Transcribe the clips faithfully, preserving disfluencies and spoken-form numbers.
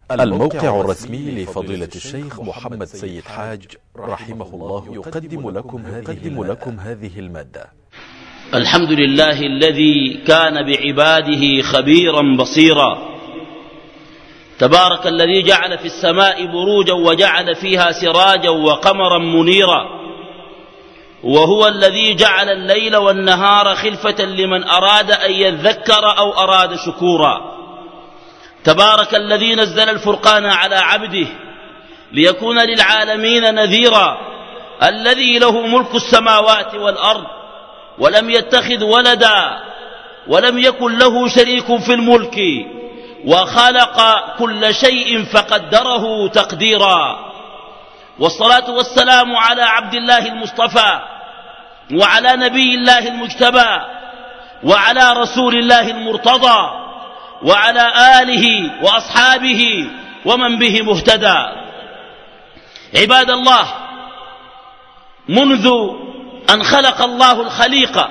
الموقع الرسمي لفضيلة الشيخ محمد سيد حاج رحمه الله يقدم لكم هذه, لكم هذه المادة. الحمد لله الذي كان بعباده خبيرا بصيرا، تبارك الذي جعل في السماء بروجا وجعل فيها سراجا وقمرا منيرا، وهو الذي جعل الليل والنهار خلفة لمن أراد أن يذكر أو أراد شكورا. تبارك الذي نزل الفرقان على عبده ليكون للعالمين نذيرا، الذي له ملك السماوات والأرض ولم يتخذ ولدا ولم يكن له شريك في الملك وخلق كل شيء فقدره تقديرا. والصلاة والسلام على عبد الله المصطفى وعلى نبي الله المجتبى وعلى رسول الله المرتضى وعلى آله وأصحابه ومن به مهتدى. عباد الله، منذ أن خلق الله الخليقة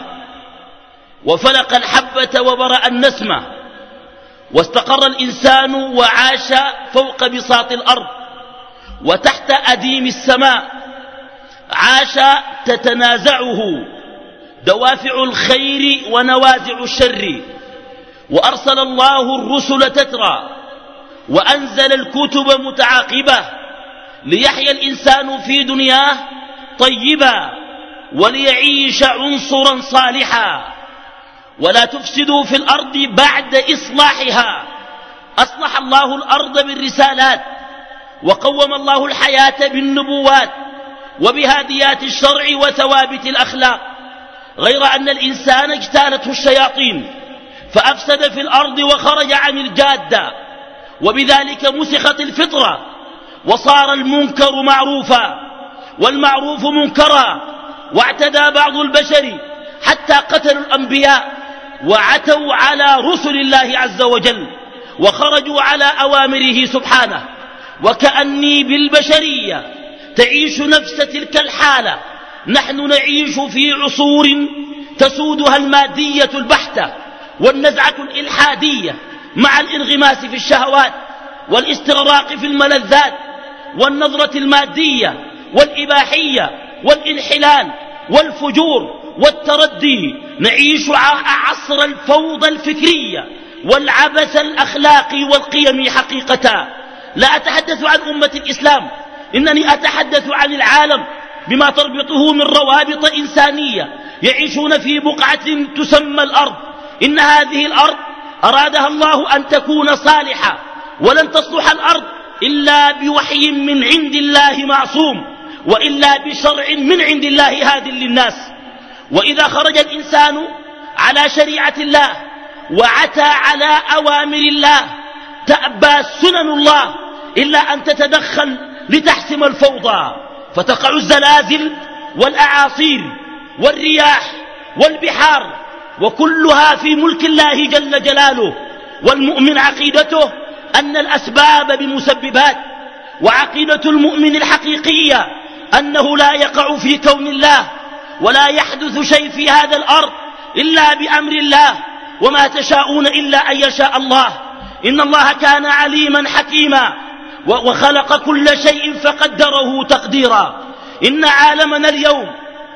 وفلق الحبة وبرأ النسمة واستقر الإنسان وعاش فوق بساط الأرض وتحت أديم السماء، عاش تتنازعه دوافع الخير ونوازع الشر، وأرسل الله الرسل تترى وأنزل الكتب متعاقبة ليحيا الإنسان في دنياه طيبا وليعيش عنصرا صالحا. ولا تفسدوا في الأرض بعد إصلاحها. أصلح الله الأرض بالرسالات، وقوم الله الحياة بالنبوات وبهاديات الشرع وثوابت الأخلاق، غير أن الإنسان اجتالته الشياطين فأفسد في الأرض وخرج عن الجادة، وبذلك مسخت الفطرة وصار المنكر معروفا والمعروف منكرا، واعتدى بعض البشر حتى قتلوا الأنبياء وعتوا على رسل الله عز وجل وخرجوا على أوامره سبحانه. وكأني بالبشرية تعيش نفس تلك الحالة. نحن نعيش في عصور تسودها المادية البحتة والنزعة الإلحادية مع الانغماس في الشهوات والاستغراق في الملذات والنظرة المادية والإباحية والانحلال والفجور والتردي. نعيش عصر الفوضى الفكرية والعبث الأخلاقي والقيمي حقيقة. لا أتحدث عن أمة الإسلام، إنني أتحدث عن العالم بما تربطه من روابط إنسانية يعيشون في بقعة تسمى الأرض. إن هذه الأرض أرادها الله أن تكون صالحة، ولن تصلح الأرض إلا بوحي من عند الله معصوم، وإلا بشرع من عند الله هاد للناس. وإذا خرج الإنسان على شريعة الله وعتى على أوامر الله تأبى سنن الله إلا أن تتدخل لتحسم الفوضى، فتقع الزلازل والأعاصير والرياح والبحار، وكلها في ملك الله جل جلاله. والمؤمن عقيدته أن الأسباب بمسببات، وعقيدة المؤمن الحقيقية أنه لا يقع في كون الله ولا يحدث شيء في هذا الأرض إلا بأمر الله، وما تشاءون إلا أن يشاء الله. إن الله كان عليما حكيما وخلق كل شيء فقدره تقديرا. إن عالمنا اليوم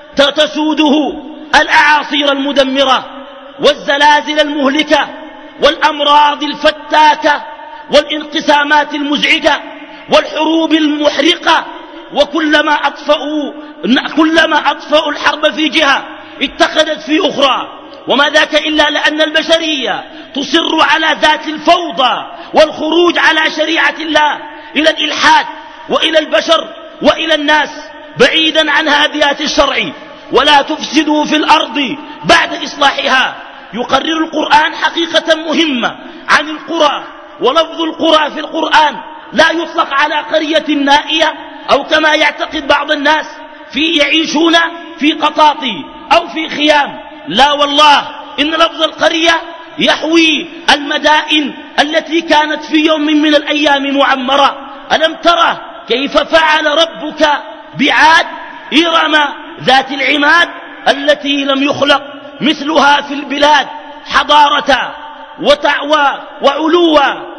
تسوده الأعاصير المدمرة والزلازل المهلكة والأمراض الفتاكة والانقسامات المزعجة والحروب المحرقة، وكلما أطفأوا كلما أطفأوا الحرب في جهة اتخذت في أخرى، وما ذاك إلا لأن البشرية تصر على ذات الفوضى والخروج على شريعة الله إلى الإلحاد وإلى البشر وإلى الناس بعيدا عن هاديات الشرع. ولا تفسدوا في الأرض بعد إصلاحها. يقرر القرآن حقيقة مهمة عن القرى، ولفظ القرى في القرآن لا يطلق على قرية نائية أو كما يعتقد بعض الناس في يعيشون في قطاطي أو في خيام. لا والله، إن لفظ القرية يحوي المدائن التي كانت في يوم من الأيام معمرة. ألم ترى كيف فعل ربك بعاد إرم ذات العماد التي لم يخلق مثلها في البلاد حضارة وتعوى وعلوا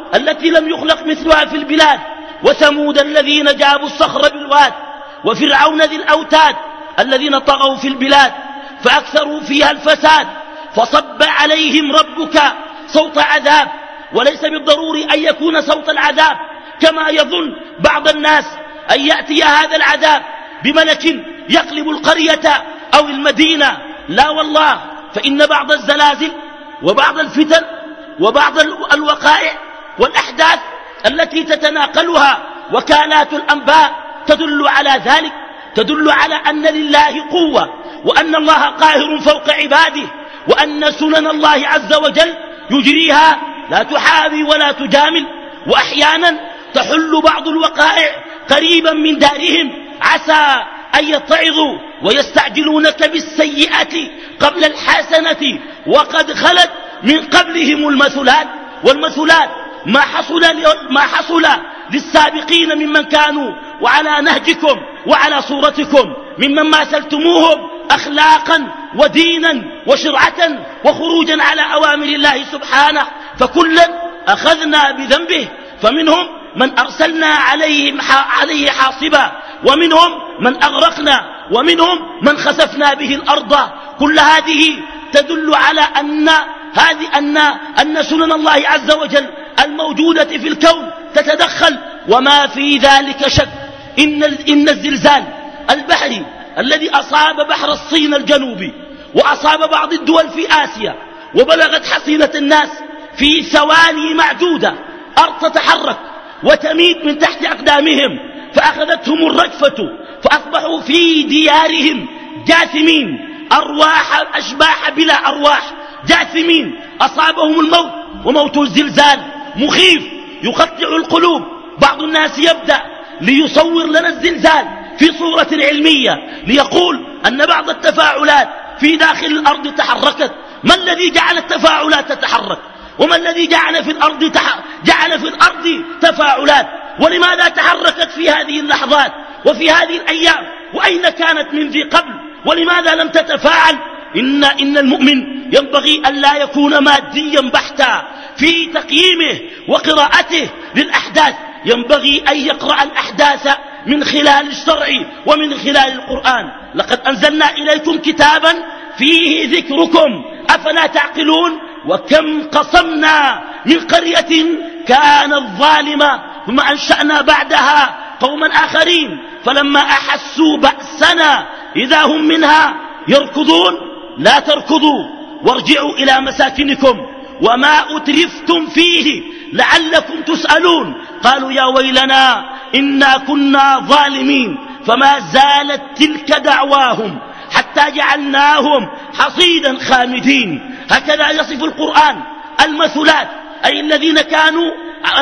التي لم يخلق مثلها في البلاد، وثمود الذين جابوا الصخر بالواد، وفرعون ذي الأوتاد الذين طغوا في البلاد فأكثروا فيها الفساد، فصب عليهم ربك صوت عذاب. وليس بالضروري أن يكون صوت العذاب كما يظن بعض الناس أن يأتي هذا العذاب بملك يقلب القرية أو المدينة، لا والله، فإن بعض الزلازل وبعض الفتن وبعض الوقائع والأحداث التي تتناقلها وكالات الأنباء تدل على ذلك، تدل على أن لله قوة، وأن الله قاهر فوق عباده، وأن سنن الله عز وجل يجريها لا تحاوي ولا تجامل. وأحيانا تحل بعض الوقائع قريبا من دارهم عسى أن يتعظوا ويستعجلونك بالسيئة قبل الحسنة وقد خلت من قبلهم المثلات. والمثلات ما حصل, ما حصل للسابقين ممن كانوا وعلى نهجكم وعلى صورتكم، ممن ماثلتموهم أخلاقا ودينا وشرعة وخروجا على أوامر الله سبحانه، فكلا أخذنا بذنبه، فمنهم من أرسلنا عليهم عليه حاصبا، ومنهم من أغرقنا، ومنهم من خسفنا به الأرض. كل هذه تدل على أن هذه أن أن سنن الله عز وجل الموجودة في الكون تتدخل. وما في ذلك شك إن إن الزلزال البحري الذي أصاب بحر الصين الجنوبي وأصاب بعض الدول في آسيا وبلغت حصيلة الناس في ثواني معدودة، أرض تتحرك وتميد من تحت أقدامهم، فأخذتهم الرجفة فأصبحوا في ديارهم جاثمين، أرواح أشباح بلا أرواح، جاثمين، أصابهم الموت. وموت الزلزال مخيف يقطع القلوب. بعض الناس يبدأ ليصور لنا الزلزال في صورة علمية، ليقول أن بعض التفاعلات في داخل الأرض تحركت. ما الذي جعل التفاعلات تتحرك؟ وما الذي جعل في الأرض تح... جعل في الأرض تفاعلات؟ ولماذا تحركت في هذه اللحظات وفي هذه الأيام؟ وأين كانت من ذي قبل؟ ولماذا لم تتفاعل؟ إن, إن المؤمن ينبغي أن لا يكون ماديا بحتا في تقييمه وقراءته للأحداث، ينبغي أن يقرأ الأحداث من خلال الشرع ومن خلال القرآن. لقد أنزلنا إليكم كتابا فيه ذكركم أفلا تعقلون؟ وكم قصمنا من قرية كانت ظالمة ثم أنشأنا بعدها قوما آخرين فلما أحسوا بأسنا إذا هم منها يركضون. لا تركضوا وارجعوا إلى مساكنكم وما أترفتم فيه لعلكم تسألون. قالوا يا ويلنا إنا كنا ظالمين، فما زالت تلك دعواهم حتى جعلناهم حصيدا خامدين. هكذا يصف القرآن المثلات، أي الذين كانوا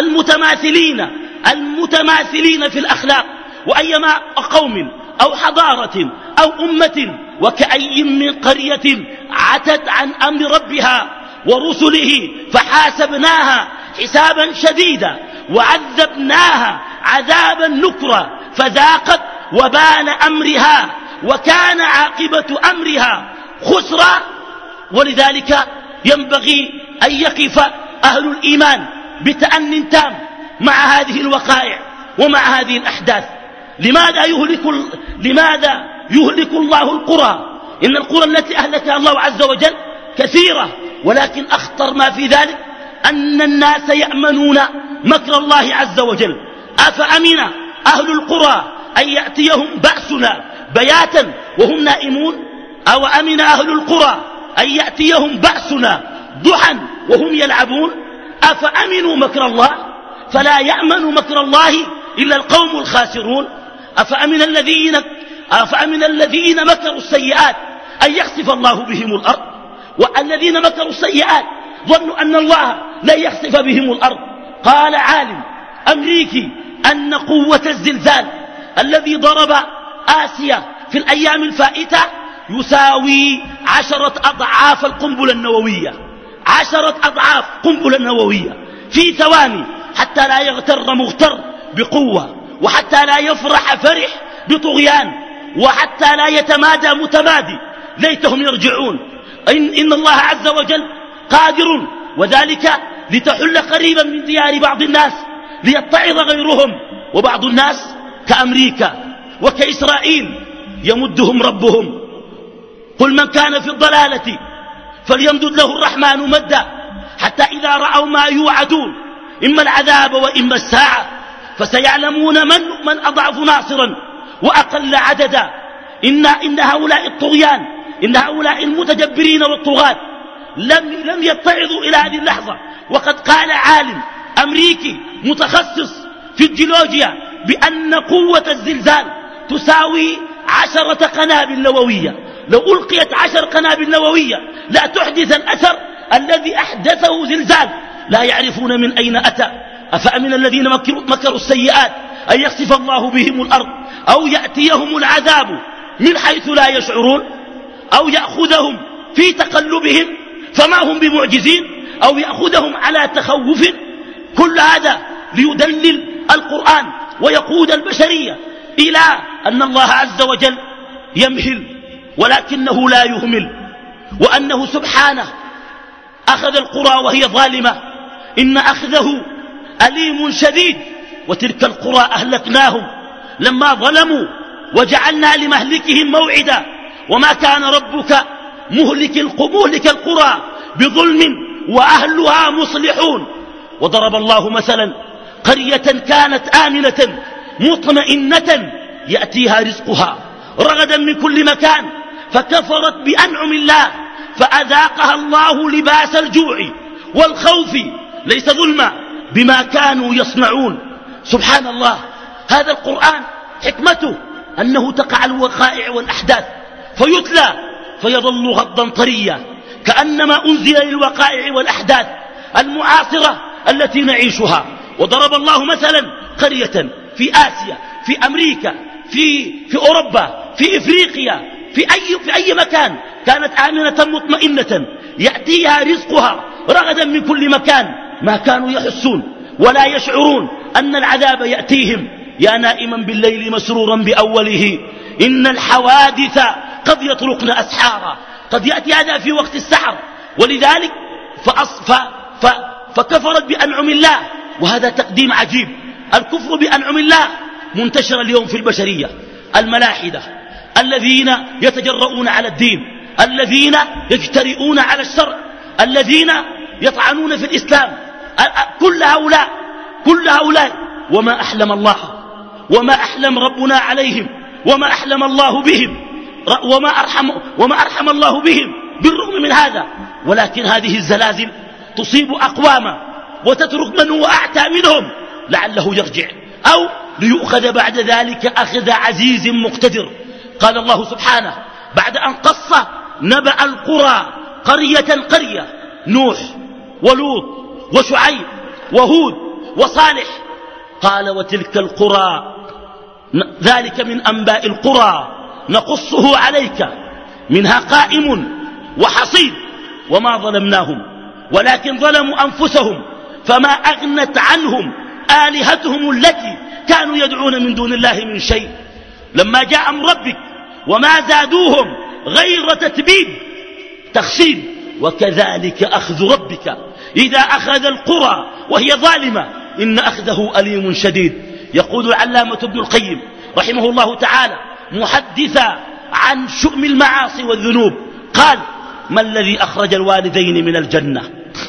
المتماثلين المتماثلين في الأخلاق. وأيما قوم أو حضارة أو أمة وكأي من قرية عتت عن أمر ربها ورسله فحاسبناها حسابا شديدا وعذبناها عذابا نكرا فذاقت وبال أمرها وكان عاقبة أمرها خسرا. ولذلك ينبغي أن يقف أهل الإيمان بتأن تام مع هذه الوقائع ومع هذه الأحداث. لماذا يهلك, لماذا يهلك الله القرى؟ إن القرى التي أهلكها الله عز وجل كثيرة، ولكن أخطر ما في ذلك أن الناس يأمنون مكر الله عز وجل. أفأمن أهل القرى أن يأتيهم بأسنا بياتا وهم نائمون؟ أو أمن أهل القرى أن يأتيهم بأسنا ضحى وهم يلعبون؟ أفأمنوا مكر الله؟ فلا يأمن مكر الله إلا القوم الخاسرون. أفأمن الذين, أفأمن الذين مكروا السيئات أن يخسف الله بهم الأرض؟ والذين مكروا السيئات ظنوا أن الله لا يخسف بهم الأرض. قال عالم أمريكي أن قوة الزلزال الذي ضرب آسيا في الأيام الفائتة يساوي عشرة أضعاف القنبلة النووية، عشرة أضعاف قنبلة نووية في ثواني، حتى لا يغتر مغتر بقوة، وحتى لا يفرح فرح بطغيان، وحتى لا يتمادى متمادي. ليتهم يرجعون. إن, إن الله عز وجل قادر، وذلك لتحل قريبا من ديار بعض الناس ليتعظ غيرهم، وبعض الناس كأمريكا وكإسرائيل يمدهم ربهم. قل من كان في الضلالة فليمدد له الرحمن مدا حتى إذا رأوا ما يوعدون إما العذاب وإما الساعة فسيعلمون من, من أضعف ناصرا وأقل عددا. إن, إن هؤلاء الطغيان، إن هؤلاء المتجبرين والطغاة لم, لم يتعظوا إلى هذه اللحظة. وقد قال عالم أمريكي متخصص في الجيولوجيا بأن قوة الزلزال تساوي عشرة قنابل نووية. لو ألقيت عشر قنابل نووية لا تحدث الأثر الذي أحدثه زلزال. لا يعرفون من أين أتى. أفأمن الذين مكروا, مكروا السيئات أن يخسف الله بهم الأرض أو يأتيهم العذاب من حيث لا يشعرون أو يأخذهم في تقلبهم فما هم بمعجزين أو يأخذهم على تخوف. كل هذا ليدلل القرآن ويقود البشرية إلى أن الله عز وجل يمهل ولكنه لا يهمل، وأنه سبحانه أخذ القرى وهي ظالمة إن أخذه أليم شديد. وتلك القرى أهلكناهم لما ظلموا وجعلنا لمهلكهم موعدا وما كان ربك مهلك القرى بظلم وأهلها مصلحون. وضرب الله مثلا قرية كانت آمنة مطمئنة يأتيها رزقها رغدا من كل مكان فكفرت بأنعم الله فأذاقها الله لباس الجوع والخوف ليس ظلما بما كانوا يصنعون. سبحان الله، هذا القرآن حكمته أنه تقع الوقائع والأحداث فيتلى فيظل غضا طريا كأنما أنزل للوقائع والأحداث المعاصرة التي نعيشها. وضرب الله مثلا قرية في آسيا، في أمريكا، في, في أوروبا، في إفريقيا، في أي, في أي مكان كانت آمنة مطمئنة يأتيها رزقها رغدا من كل مكان. ما كانوا يحسون ولا يشعرون أن العذاب يأتيهم. يا نائما بالليل مسرورا بأوله إن الحوادث قد يطرقن أسحارا. قد يأتي هذا في وقت السحر، ولذلك فأصف ف فكفرت بأنعم الله. وهذا تقديم عجيب. الكفر بأنعم الله منتشر اليوم في البشرية. الملاحدة الذين يتجرؤون على الدين، الذين يجترئون على الشرع، الذين يطعنون في الإسلام، كل هؤلاء كل هؤلاء وما أحلم الله وما أحلم ربنا عليهم وما أحلم الله بهم وما أرحم, وما أرحم الله بهم بالرغم من هذا. ولكن هذه الزلازل تصيب أقواما وتترك من هو أعتى منهم لعله يرجع أو ليؤخذ بعد ذلك أخذ عزيز مقتدر. قال الله سبحانه بعد أن قص نبأ القرى قرية قرية نوح ولوط وشعيب وهود وصالح قال وتلك القرى ذلك من أنباء القرى نقصه عليك منها قائم وحصيد وما ظلمناهم ولكن ظلموا أنفسهم فما أغنت عنهم آلهتهم التي كانوا يدعون من دون الله من شيء لما جاء أمر ربك وما زادوهم غير تتبيب تخسير. وكذلك أخذ ربك إذا أخذ القرى وهي ظالمة إن أخذه أليم شديد. يقول العلامة ابن القيم رحمه الله تعالى محدثا عن شؤم المعاصي والذنوب قال ما الذي أخرج الوالدين من الجنة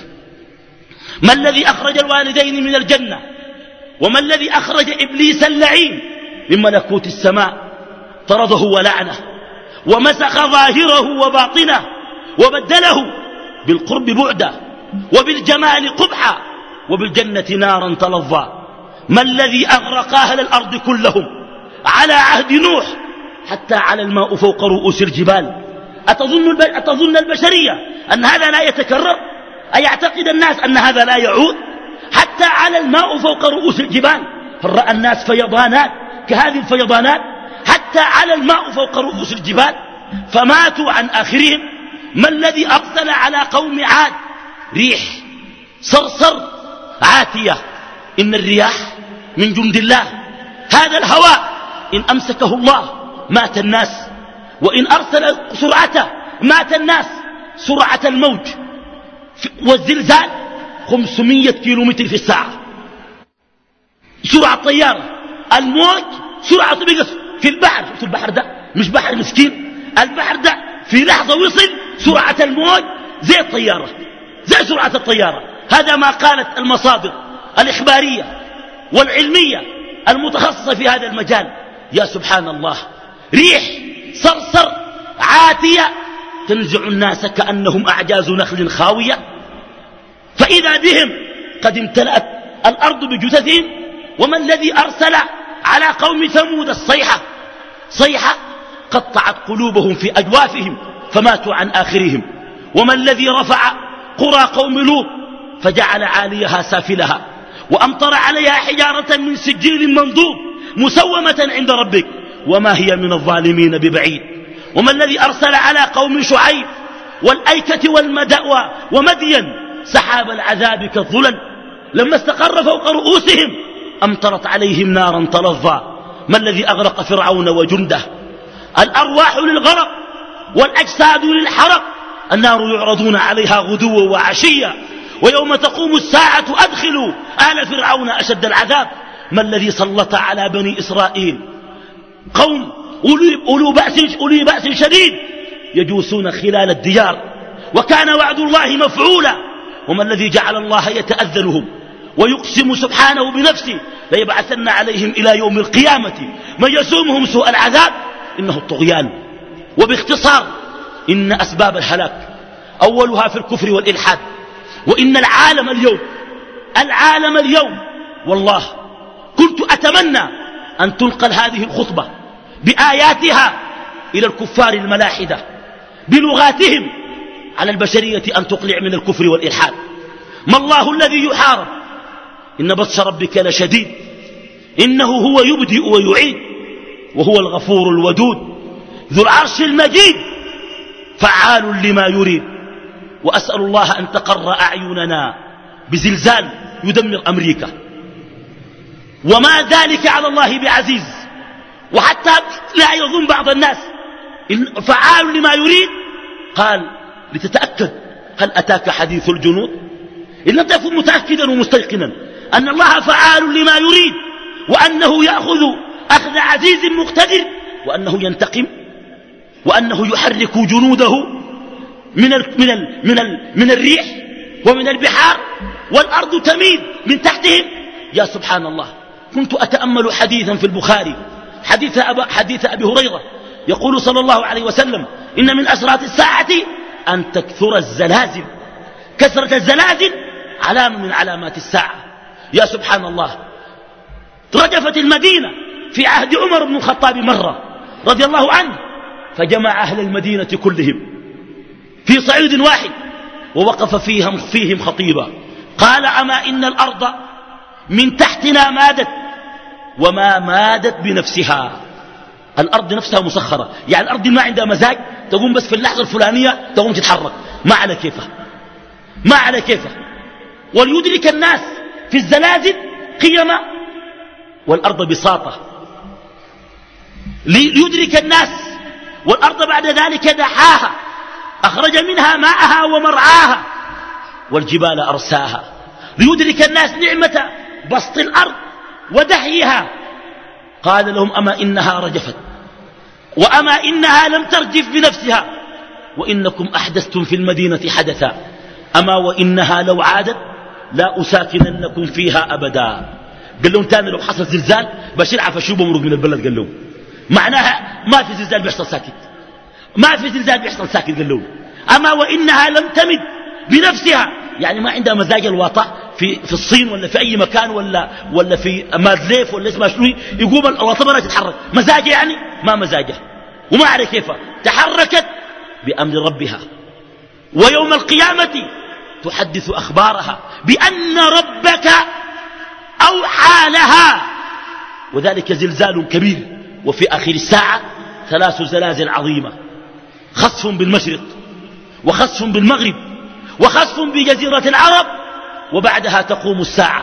ما الذي أخرج الوالدين من الجنة وما الذي أخرج إبليس اللعين من ملكوت السماء طرده ولعنه ومسخ ظاهره وباطنه وبدله بالقرب بعدا وبالجمال قبحا وبالجنة نارا تلظى. ما الذي أغرق أهل الأرض كلهم على عهد نوح حتى على الماء فوق رؤوس الجبال. أتظن, أتظن البشرية أن هذا لا يتكرر؟ أيعتقد الناس أن هذا لا يعود؟ حتى على الماء فوق رؤوس الجبال. هل رأى الناس فيضانات كهذه الفيضانات؟ حتى على الماء فوق رؤوس الجبال فماتوا عن آخرهم. ما الذي أرسل على قوم عاد ريح صرصر عاتية إن الرياح من جند الله. هذا الهواء إن أمسكه الله مات الناس وإن أرسل سرعته مات الناس. سرعة الموج والزلزال خمسمية كيلومتر في الساعة سرعة طيارة. الموج سرعة بقص في البحر، في البحر ده مش بحر مسكين، البحر ده في لحظة وصل سرعة الموج زي الطيارة، زي سرعة الطيارة. هذا ما قالت المصادر الإخبارية والعلمية المتخصصة في هذا المجال. يا سبحان الله، ريح صرصر عاتية تنزع الناس كأنهم أعجاز نخل خاوية، فإذا بهم قد امتلأت الأرض بجثثهم. وما الذي أرسل على قوم ثمود الصيحة؟ صيحة قطعت قلوبهم في أجوافهم فماتوا عن آخرهم. وما الذي رفع قرى قوم لوط فجعل عاليها سافلها وأمطر عليها حجارة من سجيل منضود مسومة عند ربك وما هي من الظالمين ببعيد. وما الذي أرسل على قوم شعيب والأيكة والمدأوى ومدين سحاب العذاب كالظلل لما استقر فوق رؤوسهم أمطرت عليهم نارا تلظى. ما الذي أغرق فرعون وجنده؟ الأرواح للغرق والأجساد للحرق. النار يعرضون عليها غدوا وعشيا ويوم تقوم الساعة أدخلوا آل فرعون أشد العذاب. ما الذي سلط على بني إسرائيل؟ قوم أولي بأس, أولي بأس شديد يجوسون خلال الديار وكان وعد الله مفعولا. وما الذي جعل الله يتأذنهم ويقسم سبحانه بنفسه ليبعثن عليهم إلى يوم القيامة من يسومهم سوء العذاب؟ إنه الطغيان. وباختصار إن أسباب الهلاك أولها في الكفر والإلحاد. وإن العالم اليوم العالم اليوم والله كنت أتمنى أن تنقل هذه الخطبة بآياتها إلى الكفار الملاحدة بلغاتهم على البشرية أن تقلع من الكفر والإلحاد. ما الله الذي يحارب؟ إن بطش ربك لشديد إنه هو يبدئ ويعيد وهو الغفور الودود ذو العرش المجيد فعال لما يريد. وأسأل الله أن تقر أعيننا بزلزال يدمر أمريكا وما ذلك على الله بعزيز. وحتى لا يظن بعض الناس فعال لما يريد قال لتتأكد هل أتاك حديث الجنود؟ إن لم تكن متأكدا ومستيقنا أن الله فعال لما يريد وأنه يأخذ أخذ عزيز مقتدر وأنه ينتقم وأنه يحرك جنوده من, ال من, ال من, ال من الريح ومن البحار والأرض تميد من تحتهم. يا سبحان الله، كنت أتأمل حديثا في البخاري حديث, أبا حديث أبي هريرة يقول صلى الله عليه وسلم إن من أشراط الساعة أن تكثر الزلازل. كثرة الزلازل علامة من علامات الساعة. يا سبحان الله، رجفت المدينة في عهد عمر بن الخطاب مرة رضي الله عنه فجمع أهل المدينة كلهم في صعيد واحد ووقف فيهم, فيهم خطيبا قال أما إن الأرض من تحتنا مادت وما مادت بنفسها. الأرض نفسها مسخرة، يعني الأرض ما عندها مزاج تقوم بس في اللحظة الفلانية تقوم تتحرك ما على كيفها ما على كيفها. وليدرك الناس في الزلازل قيمة والأرض بساطة ليدرك الناس. والأرض بعد ذلك دحاها أخرج منها ماءها ومرعاها والجبال أرساها ليدرك الناس نعمة بسط الأرض ودحيها. قال لهم أما إنها رجفت وأما إنها لم ترجف بنفسها وإنكم أحدثتم في المدينة حدثا أما وإنها لو عادت لا أساكننكم فيها أبدا. قال لهم تاني لو حصل زلزال بشرع فشوب ومرق من البلد. قال لهم معناها ما في زلزال بيحصل ساكت ما في زلزال بيحصل ساكت. قال لهم أما وإنها لم تمد بنفسها، يعني ما عندها مزاج الواطة في, في الصين ولا في أي مكان ولا, ولا في مادليف ولا اسمها شنو يقوم الواطة برا تتحرك مزاجها، يعني ما مزاجها وما على كيفها تحركت بأمر ربها. ويوم القيامة تحدث أخبارها بأن ربك أوحى لها وذلك زلزال كبير. وفي آخر الساعة ثلاث زلازل عظيمة، خسف بالمشرق وخسف بالمغرب وخسف بجزيرة العرب وبعدها تقوم الساعة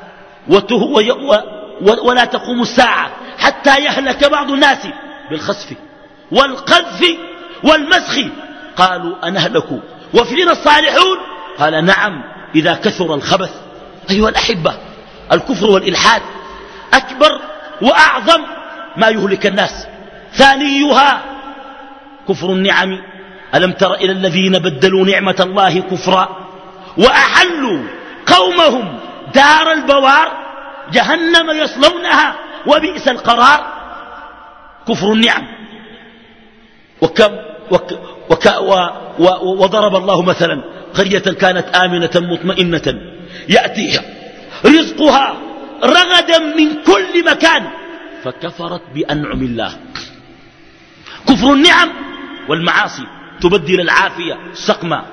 ولا تقوم الساعة حتى يهلك بعض الناس بالخسف والقذف والمسخ. قالوا أنهلكوا وفينا الصالحون؟ قال نعم إذا كثر الخبث. أيها الأحبة، الكفر والإلحاد أكبر وأعظم ما يهلك الناس. ثانيها كفر النعم. ألم تر إلى الذين بدلوا نعمة الله كفرا وأحلوا قومهم دار البوار جهنم يصلونها وبئس القرار. كفر النعم. وكم وك وك و و وضرب الله مثلا قرية كانت آمنة مطمئنة يأتيها رزقها رغدا من كل مكان فكفرت بأنعم الله. كفر النعم والمعاصي تبدل العافية سقما،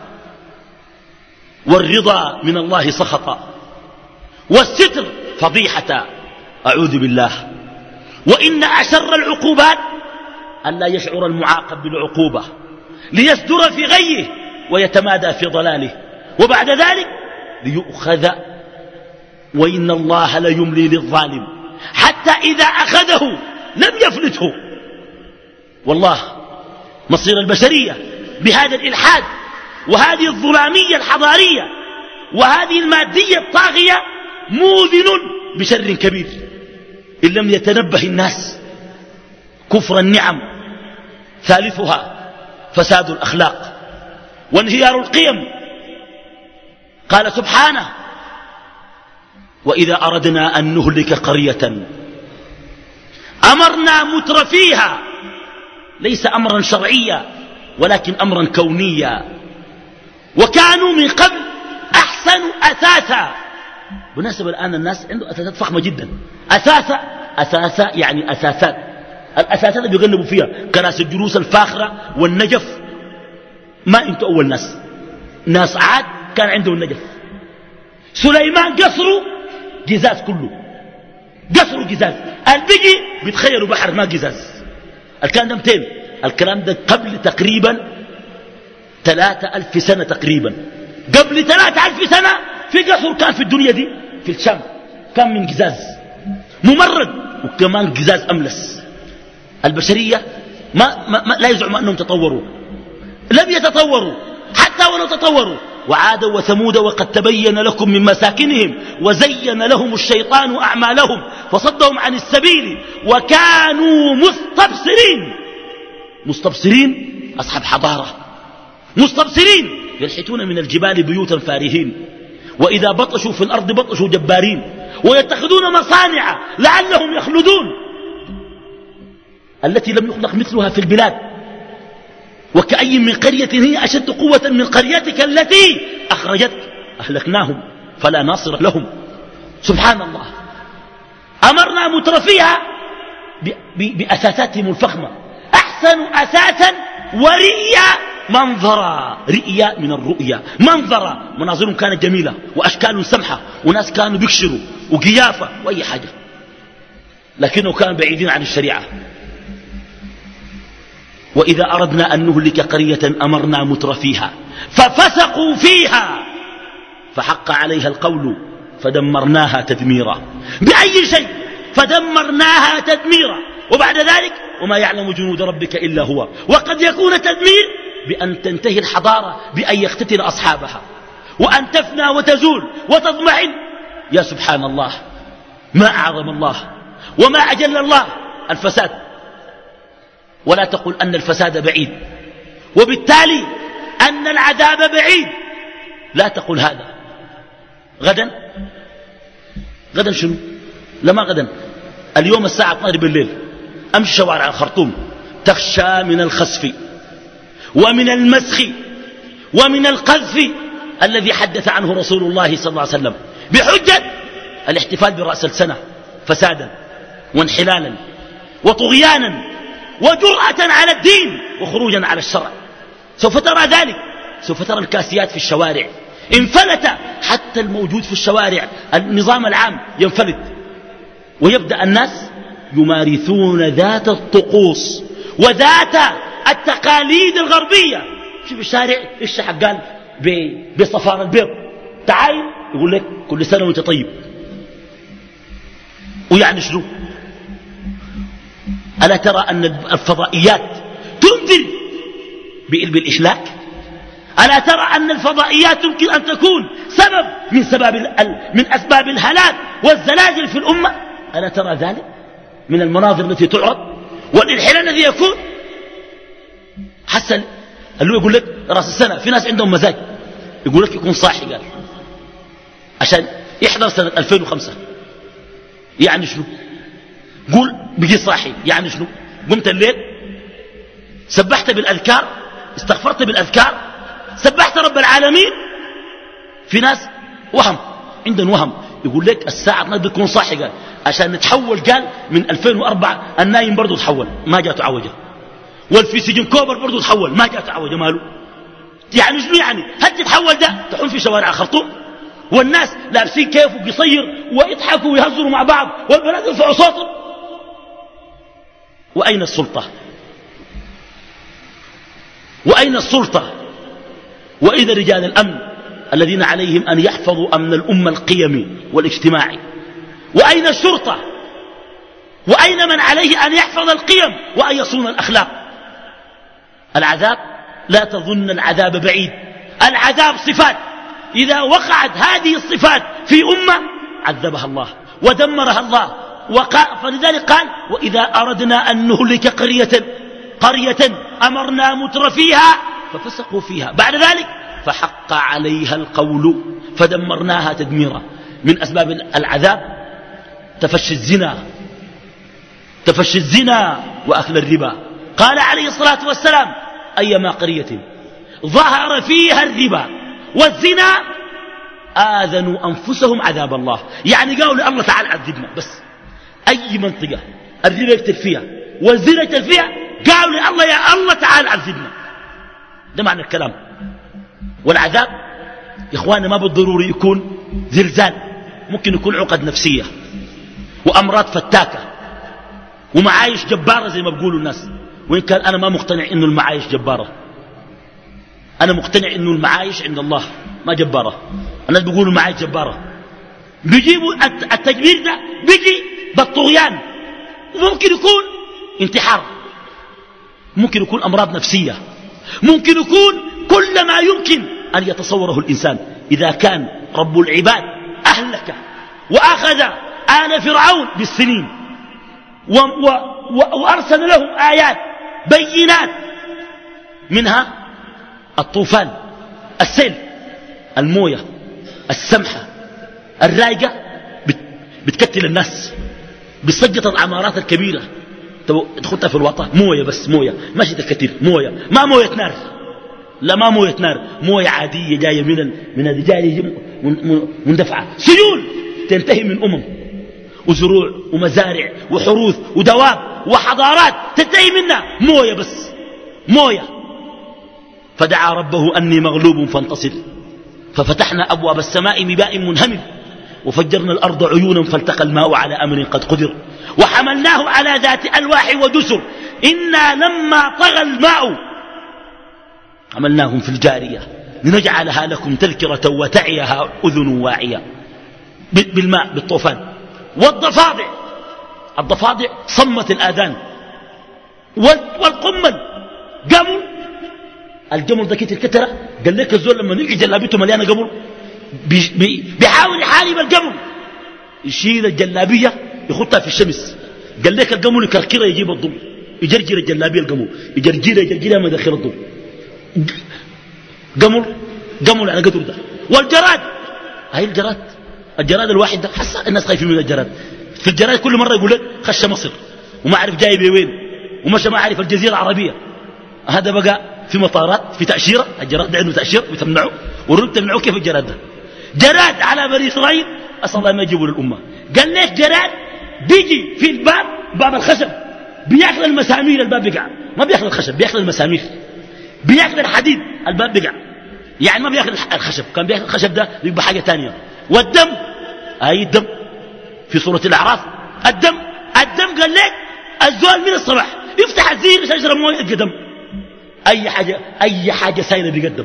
والرضا من الله سخطا، والستر فضيحة. أعوذ بالله. وإن أشر العقوبات أن لا يشعر المعاقب بالعقوبة ليصدر في غيه ويتمادى في ضلاله، وبعد ذلك ليؤخذ. وإن الله ليملي للظالم حتى إذا أخذه لم يفلته. والله مصير البشرية بهذا الإلحاد وهذه الظلامية الحضارية وهذه المادية الطاغية موذن بشر كبير إن لم يتنبه الناس. كفر النعم. ثالثها فساد الأخلاق وانهيار القيم. قال سبحانه: وإذا أردنا أن نهلك قرية أمرنا مترفيها. ليس أمرا شرعيا ولكن أمرا كونيا. وكانوا من قبل أحسنوا أثاثا. بالنسبة الآن الناس عنده أثاثات فخمة جدا. أثاثا أثاثا يعني أثاثات. الأثاثات اللي بيغنبوا فيها كراسي الجلوس الفاخرة والنجف. ما انتوا أول ناس. ناس عاد كان عندهم النجف. سليمان قصره جزاز كله. قصره جزاز. البقي بيتخيلوا بحر ما جزاز. الكلام ده متين. الكلام ده قبل تقريبا ثلاثة ألف سنة تقريبا. قبل ثلاثة ألف سنة في قصر كان في الدنيا دي في الشام كان من جزاز ممرد وكمان جزاز أملس. البشرية ما, ما, ما لا يزعم أنهم تطوروا. لم يتطوروا حتى ولو تطوروا. وعاد وثمود وقد تبين لكم من مساكنهم وزين لهم الشيطان أعمالهم فصدهم عن السبيل وكانوا مستبصرين. مستبصرين أصحاب حضارة. مستبصرين ينحتون من الجبال بيوتا فارهين. وإذا بطشوا في الأرض بطشوا جبارين ويتخذون مصانع لعلهم يخلدون التي لم يخلق مثلها في البلاد. وكأي من قرية هي أشد قوة من قريتك التي أخرجتك أهلكناهم فلا ناصر لهم. سبحان الله. أمرنا مترفيها بأساساتهم الفخمة. أحسن أساسا ورئيا منظرا. رئيا من الرؤيا. منظرا مناظرهم كانت جميلة وأشكال سمحة وناس كانوا بيكشروا وقيافة وأي حاجة، لكنهم كانوا بعيدين عن الشريعة. وإذا أردنا أن نهلك قرية أمرنا مترفيها ففسقوا فيها فحق عليها القول فدمرناها تدميرا. بأي شيء؟ فدمرناها تدميرا. وبعد ذلك وما يعلم جنود ربك إلا هو. وقد يكون التدمير بأن تنتهي الحضارة بأن يقتتل أصحابها وأن تفنى وتزول وتضمحل. يا سبحان الله، ما أعظم الله وما أجل الله الفساد. ولا تقل أن الفساد بعيد وبالتالي أن العذاب بعيد. لا تقل هذا. غدا غدا شنو؟ لما غدا اليوم الساعة اثناشر بالليل أمشي شوارع الخرطوم تخشى من الخسف ومن المسخ ومن القذف الذي حدث عنه رسول الله صلى الله عليه وسلم بحجة الاحتفال برأس السنة فسادا وانحلالا وطغيانا وجرأة على الدين وخروجا على الشرع. سوف ترى ذلك. سوف ترى الكاسيات في الشوارع انفلت. حتى الموجود في الشوارع النظام العام ينفلت ويبدأ الناس يمارسون ذات الطقوس وذات التقاليد الغربية. شوف الشارع ايش قال بصفار البيض تعاين يقول لك كل سنة وانت طيب. ويعني شنو؟ ألا ترى أن الفضائيات تنذر بالإهلاك؟ ألا ترى أن الفضائيات يمكن أن تكون سبب من, سبب من أسباب الهلاك والزلازل في الأمة. ألا ترى ذلك من المناظر التي تعرض والانحلال الذي يكون؟ حسن اللي يقول لك راس السنة في ناس عندهم مزاج يقول لك يكون صاحي قال عشان يحضر سنة ألفين وخمسة. يعني شنو؟ قول بيجي صاحي يعني شنو؟ قمت الليل سبحت بالأذكار استغفرت بالأذكار سبحت رب العالمين. في ناس وهم عندهم وهم يقول لك الساعة اثناشر بيكون صاحي قال عشان نتحول قال من ألفين وأربعة النايم برضو تحول ما جاته عوجة والفي سجن كوبر برضو تحول ما جاته عوجة ماله. يعني شنو يعني؟ هل تتحول ده تحول في شوارع الخرطوم والناس لابسين كيف وقصير ويضحكوا ويهزروا مع بعض والبنات يرفعوا صوتهم؟ وأين السلطة؟ وأين السلطة؟ وإذا رجال الأمن الذين عليهم أن يحفظوا أمن الأمة القيمي والاجتماعي؟ وأين الشرطة؟ وأين من عليه أن يحفظ القيم وأن يصون الأخلاق؟ العذاب لا تظن العذاب بعيد. العذاب صفات، إذا وقعت هذه الصفات في أمة عذبها الله ودمرها الله. وقال فلذلك قال وإذا أردنا أن نهلك قرية قرية أمرنا متر فيها ففسقوا فيها بعد ذلك فحق عليها القول فدمرناها تدميرا. من أسباب العذاب تفشي الزنا تفشي الزنا وأكل الربا. قال عليه الصلاة والسلام أيما قرية ظهر فيها الربا والزنا آذنوا أنفسهم عذاب الله. يعني قالوا الله تعالى عذبنا. بس أي منطقة الربا يكتر فيها والزنا يكتر فيها قالوا الله يا الله تعالى عذبنا. ده معنى الكلام. والعذاب يا إخواننا ما بالضروري يكون زلزال، ممكن يكون عقد نفسية وأمراض فتاكة ومعايش جبارة زي ما بيقولوا الناس. وإن كان أنا ما مقتنع إنه المعايش جبارة، أنا مقتنع إنه المعايش عند الله ما جبارة. الناس بيقولوا المعايش جبارة، بيجيبوا التجبير ده بيجي بالطغيان، وممكن يكون انتحار، ممكن يكون أمراض نفسية، ممكن يكون كل ما يمكن أن يتصوره الإنسان. إذا كان رب العباد أهلك وأخذ آل فرعون بالسنين و و و وأرسل لهم آيات بينات منها الطوفان، السيل، الموية السمحة الرايقة بتكتل الناس، بتسجط العمارات الكبيرة تخطها في الوطن. موية بس موية ماشي كثير، موية ما موية نار، لا ما موية نار، موية عادية جاية من من الرجال مندفعة. سيول تنتهي من أمم وزروع ومزارع وحروث ودواب وحضارات تنتهي منها موية بس موية. فدعا ربه أني مغلوب فانتصر ففتحنا أبواب السماء بماء منهمر وفجرنا الأرض عيونا فالتقى الماء على أمر قد قدر وحملناه على ذات ألواح ودسر إنا لما طغى الماء حملناهم في الجارية لنجعلها لكم تذكرة وتعيها أذن واعية. بالماء بالطوفان. والضفادع، الضفادع صمت الآذان. والقمل قمل، الجمل ده كتر كترة قال لك الزول لما نلقي جلابيته مليانة قمل بيحاول يحارب القمل، يشيل الجلابية يخطها في الشمس. قال لك القمل يكركرها يجيب الضوء، يجرجر الجلابية القمل يجرجرها يجرجرها ما دخل الضوء. قمل قمل على قدر ده. والجراد، هاي الجراد، الجراد الواحد ده حس الناس خايفين من الجراد. في الجراد كل مرة يقول لك خش مصر وما عارف جاي بوين ومشى ما عارف الجزيرة العربية. هذا بقى في مطارات في تأشيرة، الجراد ده عنده تأشيرة بتمنعه ورد تمنعه. كيف الجراد ده؟ جراد على بني إسرائيل أصلا الله ما يجيبوا للأمة. قال ليش جراد بيجي في الباب باب الخشب بياكل المسامير، الباب بقع ما بياكل الخشب بياكل المسامير، بياكل الحديد الباب بقع. يعني ما بياكل الخشب، كان بياكل الخشب ده يبقى حاجة تانية. والدم، أي الدم في سورة الأعراف، الدم الدم قال لك الزول من الصباح يفتح الزير عشان يشرب مويه القدم. أي حاجة أي حاجة سايلة بيقدم.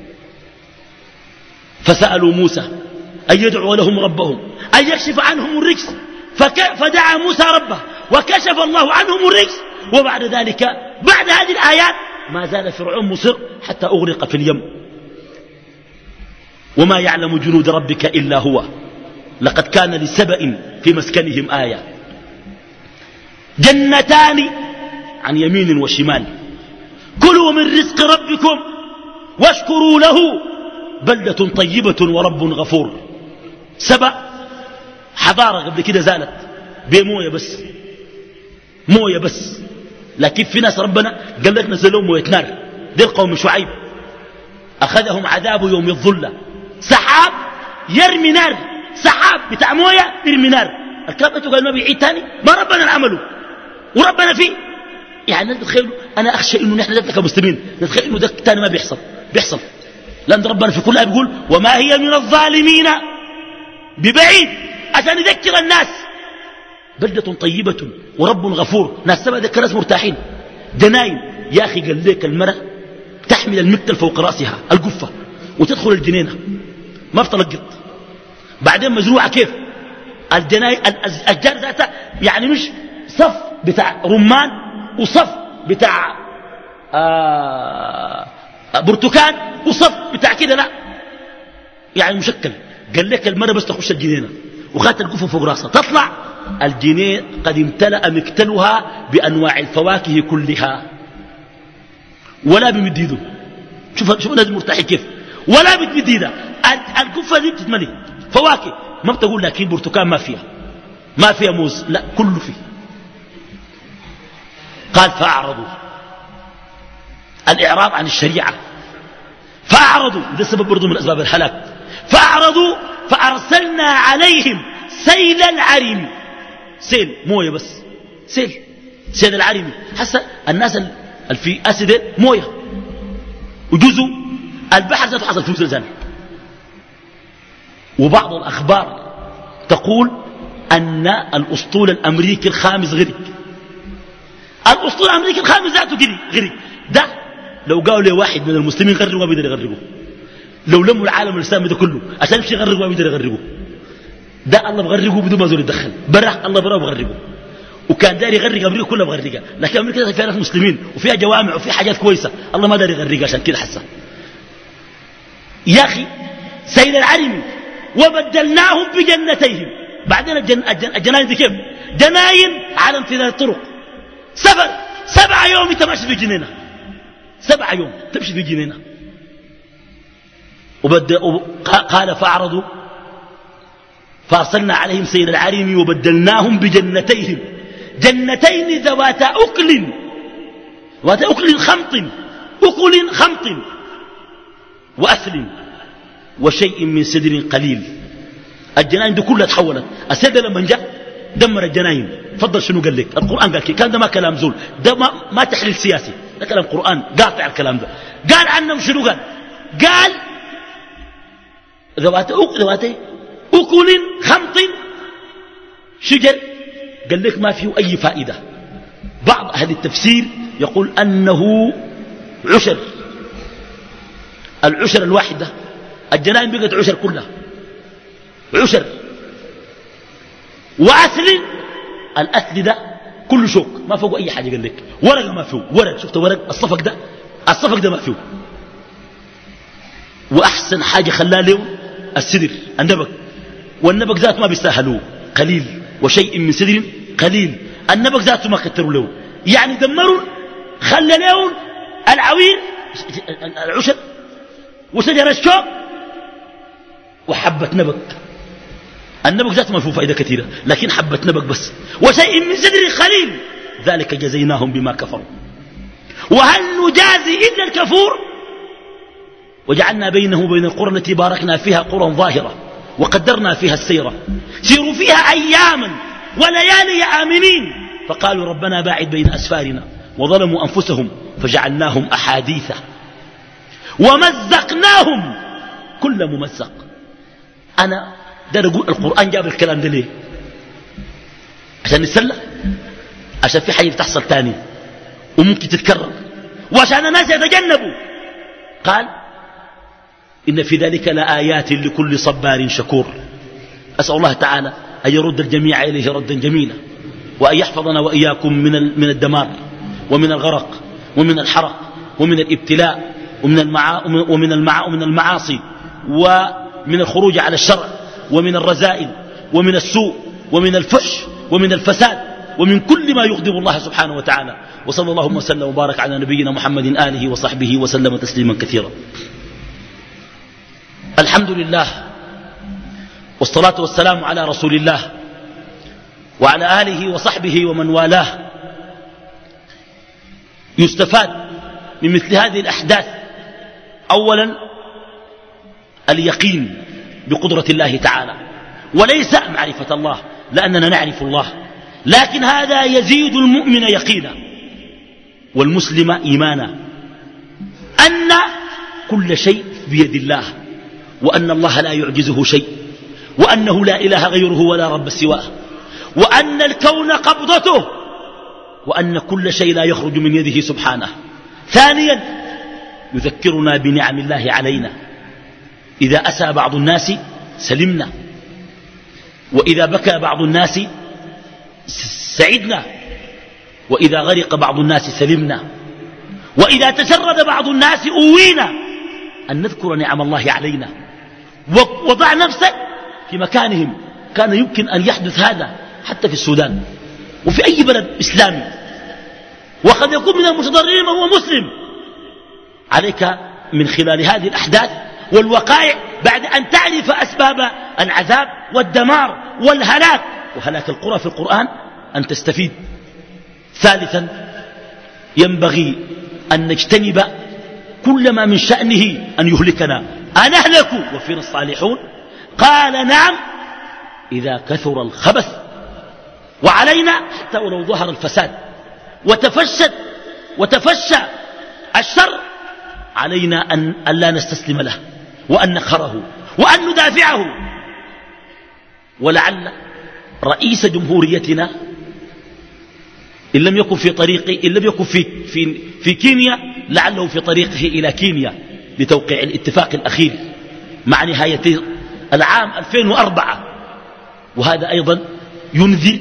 فسألوا موسى أن يدعو لهم ربهم أن يكشف عنهم الرجس فدعا موسى ربه وكشف الله عنهم الرجس. وبعد ذلك بعد هذه الآيات ما زال فرعون مصر حتى أغرق في اليم. وما يعلم جنود ربك إلا هو لقد كان لسبأ في مسكنهم آية جنتان عن يمين وشمال كلوا من رزق ربكم واشكروا له بلدة طيبة ورب غفور. سبأ حضارة قبل كده زالت بموية بس موية بس، لكن في ناس ربنا قال لك نزلهم موية نار. دي القوم شعيب أخذهم عذاب يوم الظلة، سحاب يرمي نار، سحاب بتاع موية يرمي نار. الكلام ده قال ما بيعيد تاني، ما ربنا نعمله وربنا فيه. يعني نتخيلوا، أنا أخشى إنه نحن ذاتنا كمسلمين نتخيل إنه ده تاني ما بيحصل بيحصل لأن ربنا في كل آية بيقول وما هي من الظالمين ببعيد، عشان يذكر الناس بلدة طيبة ورب غفور. ناس سبع ذكر ناس مرتاحين. جناين يا أخي قال ليك المرأة تحمل المكتل فوق رأسها القفة وتدخل الجنينة ما بتلقط. بعدين مزروعة كيف الجناين الأشجار ذاتها، يعني مش صف بتاع رمان وصف بتاع آه برتكان وصف بتاع كده، لا يعني مشكل. قال لك المرأة بس تخش الجنينة وخدت القفة فوق رأسها تطلع الجنين قد امتلأ مكتلها بأنواع الفواكه كلها ولا بمد ايده. شوف شوف الناس مرتاحين كيف ولا بتمد ايدها. القفة دي بتتملي فواكه، ما بتقول لكن برتكان ما فيها ما فيها موز، لا كله فيه. قال فأعرضوا، الإعراض عن الشريعة، فأعرضوا ده سبب برضو من أسباب الهلاك. فأعرضوا فأرسلنا عليهم سيل العرم، سيل موية بس سيل سيل العرم. حسن الناس اللي في أسد موية وجزء البحر ذاته حصل فيه زلزال. وبعض الأخبار تقول أن الأسطول الأمريكي الخامس غرق. الأسطول الأمريكي الخامس ذاته غرق. ده لو قالوا لي واحد من المسلمين غرقوا ما بيقدر يغرقوا، لو لموا العالم الإسلامي ده كله عشان يمشي يغرقوا ما بيقدر يغرقوا. ده الله بغرقه بدون ما زول يتدخل، برا الله برا بغرقه. وكان داري يغرق أمريكا كلها بغرقها، لكن أمريكا فيها ناس مسلمين وفيها جوامع وفيها حاجات كويسة، الله ما داري يغرقها عشان كده حسن. يا أخي سيل العرم وبدلناهم بجنتيهم. بعدين الجن... الجن... الجناين دي كيف؟ جناين على امتداد الطرق، سفر سبعة يوم انت ماشي في جنينة، سبعة يوم تمشي في جنينة. وبد... قال فأعرضوا فأرسلنا عليهم سيل العرم وبدلناهم بجنتيهم، جنتين ذواتا أكل ذواتا أكل خمط أكل خمط وأثل وشيء من سدر قليل. الجناين دي كلها تحولت. السيد لما جاء دمر الجناين. فضل شنو قال لك؟ القرآن قال كي كان ده ما كلام زول، ده ما, ما تحليل سياسي، ده كلام قرآن قاطع الكلام ده. قال عنهم شنو قال؟ قال ذواتا ذواتي أكل خمط شجر. قال لك ما فيه أي فائدة. بعض أهل التفسير يقول أنه عشر، العشر الواحدة الجناين بقت عشر كلها عشر. وأثل، الأثل ده كله شوك ما فوق أي حاجة. قال لك ورقة ما فيه ورق، شفت ورق الصفق ده الصفق ده ما فيه. وأحسن حاجة خلاه له السدر النبق، والنبق ذاته ما بيستاهلوه قليل، وشيء من سدر قليل. النبق ذاته ما كتروا له، يعني دمروا خلى لهم العوير العشر وشجر الشوك وحبة نبق. النبق ذاته ما فيه فائدة كثيرة، لكن حبة نبق بس. وشيء من سدر قليل ذلك جزيناهم بما كفروا وهل نجازي إلا الكفور. وجعلنا بينه وبين القرى التي باركنا فيها قرى ظاهرة وقدرنا فيها السيرة سيروا فيها أياما وليالي آمنين فقالوا ربنا باعد بين أسفارنا وظلموا أنفسهم فجعلناهم أحاديث ومزقناهم كل ممزق. أنا ده أقول القرآن جاب الكلام ده ليه؟ عشان نتسلى، عشان في حاجة تحصل تاني وممكن تتكرر، وعشان الناس يتجنبوا. قال إن في ذلك لآيات لكل صبار شكور. أسأل الله تعالى أن يرد الجميع إليه ردا جميلا، وأن يحفظنا وإياكم من من الدمار ومن الغرق ومن الحرق ومن الابتلاء ومن المعا ومن المعا ومن المعاصي و من الخروج على الشرع ومن الرذائل ومن السوء ومن الفحش ومن الفساد ومن كل ما يغضب الله سبحانه وتعالى. وصلى الله وسلم وبارك على نبينا محمد آله وصحبه وسلم تسليما كثيرا. الحمد لله والصلاة والسلام على رسول الله وعلى آله وصحبه ومن والاه. يستفاد من مثل هذه الأحداث أولا اليقين بقدرة الله تعالى، وليس معرفة الله، لأننا نعرف الله، لكن هذا يزيد المؤمن يقينا والمسلم إيمانا أن كل شيء بيد الله، وأن الله لا يعجزه شيء، وأنه لا إله غيره ولا رب سواه، وأن الكون قبضته، وأن كل شيء لا يخرج من يده سبحانه. ثانيا يذكرنا بنعم الله علينا، إذا أسى بعض الناس سلمنا، وإذا بكى بعض الناس سعدنا، وإذا غرق بعض الناس سلمنا، وإذا تشرد بعض الناس أوينا. أن نذكر نعم الله علينا. وضع نفسك في مكانهم، كان يمكن أن يحدث هذا حتى في السودان وفي أي بلد إسلامي، وقد يكون من المتضررين وهو مسلم. عليك من خلال هذه الأحداث والوقائع، بعد أن تعرف أسباب العذاب والدمار والهلاك وهلاك القرى في القرآن، أن تستفيد. ثالثا ينبغي أن نجتنب كل ما من شأنه أن يهلكنا. أنهلك وفينا الصالحون؟ قال نعم إذا كثر الخبث، وعلينا حتى ولو ظهر الفساد وتفشت وتفشى الشر، علينا أن لا نستسلم له، وأن نقهره، وأن ندافعه. ولعل رئيس جمهوريتنا إن لم يكن في طريق إن لم يكن في, في, في كينيا، لعله في طريقه إلى كينيا لتوقيع الاتفاق الأخير مع نهاية العام ألفين وأربعة. وهذا أيضا ينذر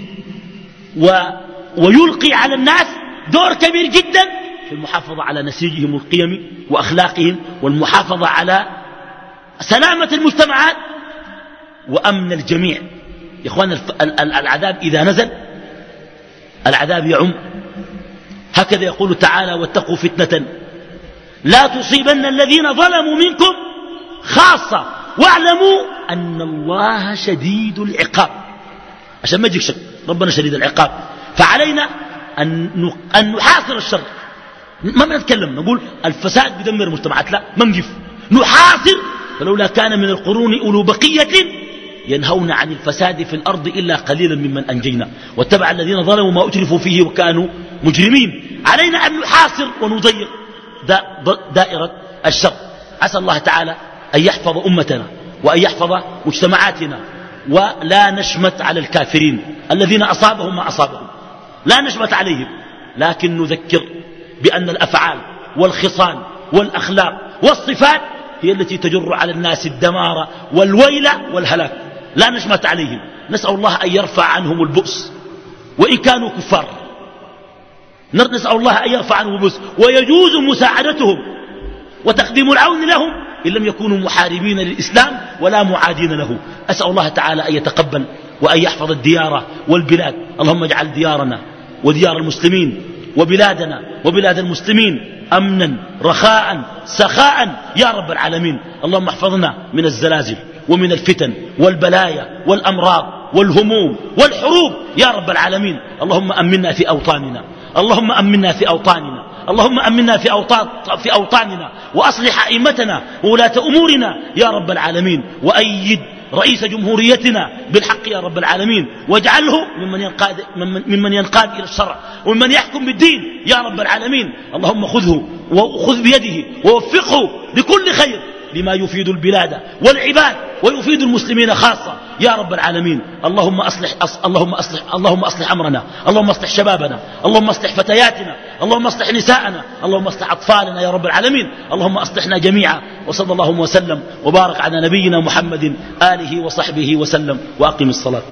ويلقي على الناس دور كبير جدا في المحافظة على نسيجهم القيمي وأخلاقهم، والمحافظة على سلامة المجتمعات وأمن الجميع. يا إخوان، العذاب إذا نزل العذاب يعم. هكذا يقول تعالى: واتقوا فتنة لا تصيبن الذين ظلموا منكم خاصة واعلموا أن الله شديد العقاب. عشان ما يجيك شك، ربنا شديد العقاب. فعلينا أن نحاصر الشر. ما نتكلم نقول الفساد بدمر المجتمعات، لا، ما نقف، نحاصر. فلولا كان من القرون أولو بقية ينهون عن الفساد في الأرض إلا قليلا ممن أنجينا واتبع الذين ظلموا ما أترفوا فيه وكانوا مجرمين. علينا أن نحاصر ونضيق دائرة الشر. عسى الله تعالى أن يحفظ أمتنا وأن يحفظ مجتمعاتنا، ولا نشمت على الكافرين الذين أصابهم ما أصابهم، لا نشمت عليهم، لكن نذكر بأن الأفعال والخصال والأخلاق والصفات هي التي تجر على الناس الدمار والويل والهلاك. لا نشمت عليهم، نسأل الله أن يرفع عنهم البؤس وإن كانوا كفار، نسأل الله أن يرفع عنهم البؤس، ويجوز مساعدتهم وتقديم العون لهم إن لم يكونوا محاربين للإسلام ولا معادين له. أسأل الله تعالى أن يتقبل وأن يحفظ الديار والبلاد. اللهم اجعل ديارنا وديار المسلمين وبلادنا وبلاد المسلمين أمنا رخاء سخاء يا رب العالمين. اللهم احفظنا من الزلازل ومن الفتن والبلايا والأمراض والهموم والحروب يا رب العالمين. اللهم أمنا في أوطاننا، اللهم أمنا في أوطاننا، اللهم أمنا في, أوطان في أوطاننا، وأصلح أئمتنا وولاة أمورنا يا رب العالمين، وأيد رئيس جمهوريتنا بالحق يا رب العالمين، واجعله ممن ينقاد, ممن ينقاد إلى الشرع وممن يحكم بالدين يا رب العالمين. اللهم خذه وخذ بيده ووفقه لكل خير لما يفيد البلاد والعباد ويفيد المسلمين خاصة يا رب العالمين. اللهم أصلح, أص... اللهم أصلح... اللهم أصلح أمرنا، اللهم أصلح شبابنا، اللهم أصلح فتياتنا، اللهم أصلح نساءنا، اللهم أصلح أطفالنا يا رب العالمين. اللهم أصلحنا جميعا. وصلى الله وسلم وبارك على نبينا محمد آله وصحبه وسلم. وأقم الصلاة.